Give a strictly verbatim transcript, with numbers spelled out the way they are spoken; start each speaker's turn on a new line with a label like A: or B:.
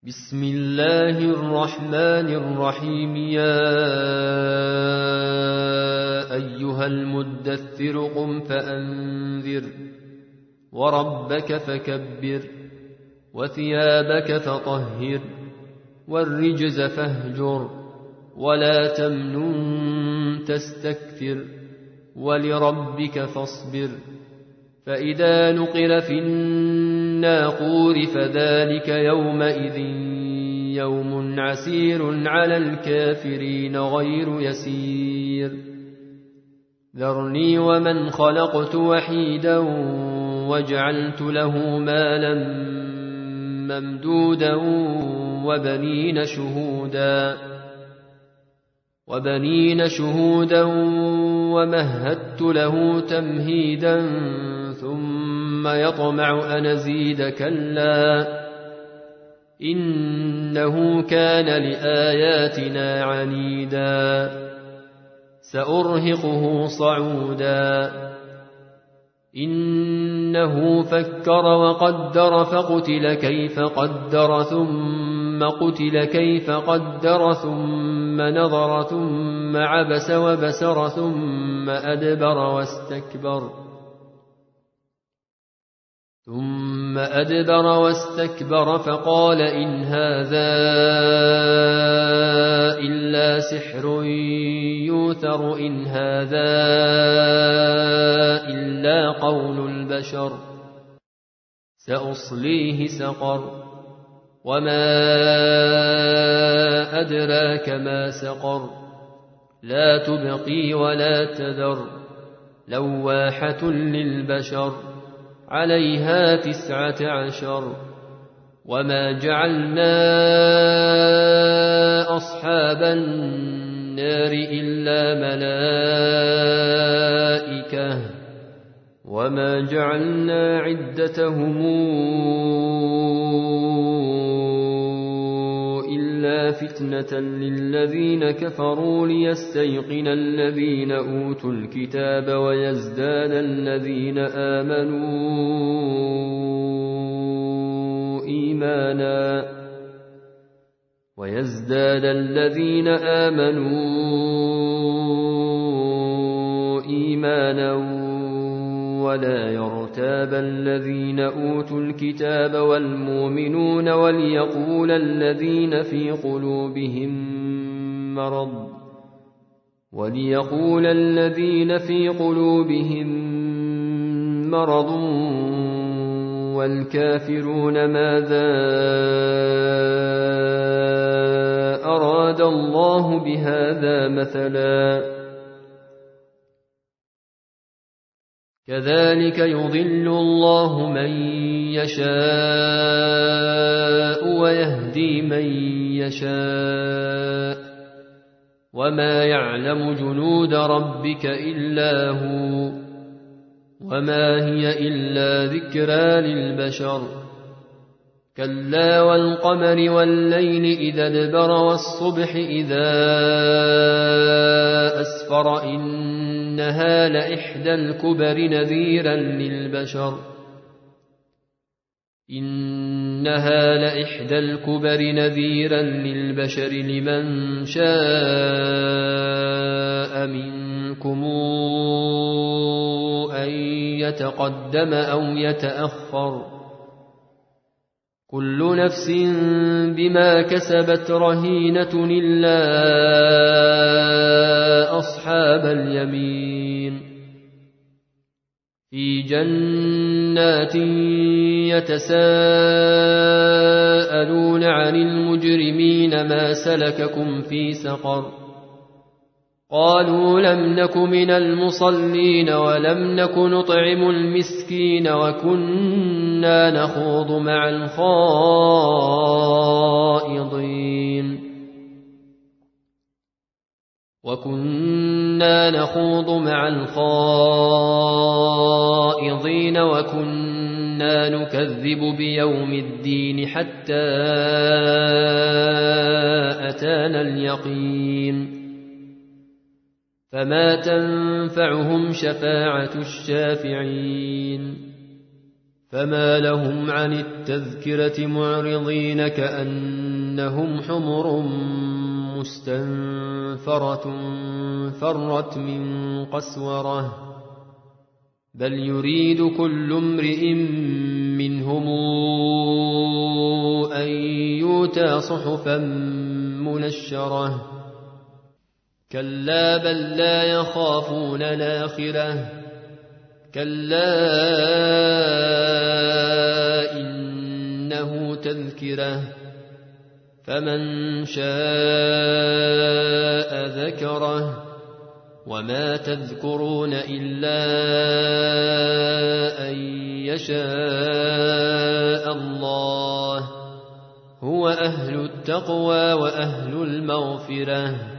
A: بسم الله الرحمن الرحيم يا أيها المدثر قم فأنذر وربك فكبر وثيابك فطهر والرجز فاهجر ولا تمنن تستكثر ولربك فاصبر فإذا نقر في الناقور فذلك يومئذ يوم عسير على الكافرين غير يسير ذرني ومن خلقت وحيدا وجعلت له مالا ممدودا وبنين شهودا وبنين شهودا ومهدت له تمهيدا ثم يطمع أن أزيد كلا إنه كان لآياتنا عنيدا سأرهقه صعودا إنه فكر وقدر فقتل كيف قدر ثم قتل كيف قدر ثم نظر ثم عبس وبسر ثم أدبر واستكبر ثم أدبر واستكبر فقال إن هذا إلا سحر يوثر إن هذا إلا قول البشر سأصليه سقر وما أدراك ما سقر لا تبقي ولا تذر لواحة للبشر عليها تسعة عشر وما جعلنا أصحاب النار إلا ملائكة وما جعلنا عدتهم إلا فتنة للذين كفروا ليستيقن الذين أوتوا الكتاب ويزداد الذين آمنوا إيمانا ويزداد الذين آمنوا إيمانا ولا يرتاب الذين أوتوا الكتاب والمؤمنون وليقول الذين في قلوبهم مرض وليقول الذين في قلوبهم مرض والكافرون ماذا أراد الله بهذا مثلا كذلك يضل الله من يشاء ويهدي من يشاء وما يعلم جنود ربك إلا هو وما هي إلا ذكرى للبشر كلا والقمر والليل إذا ادبر والصبح إذا أسفر إنها لإحدى الكبر نذيرا للبشر إنها لإحدى الكبر نذيرا للبشر لمن شاء منكم أن يتقدم أو يتأخر كل نفس بما كسبت رهينة إلا أصحاب اليمين في جنات يتساءلون عن المجرمين ما سلككم في سقر قالوا لم نك من المصلين ولم نك نطعم المسكين وكنا نخوض مع الخائضين وكنا نخوض مع الخائضين وكنا نكذب بيوم الدين حتى أتانا اليقين فما تنفعهم شفاعة الشافعين فما لهم عن التذكرة معرضين كأنهم حمر مستنفرة فرت من قسورة بل يريد كل امرئ منهم أن يؤتى صحفا منشرة كلا بل لا يخافون الآخرة كلا إنه تذكرة فمن شاء ذكره وما تذكرون إلا أن يشاء الله هو أهل التقوى وأهل المغفرة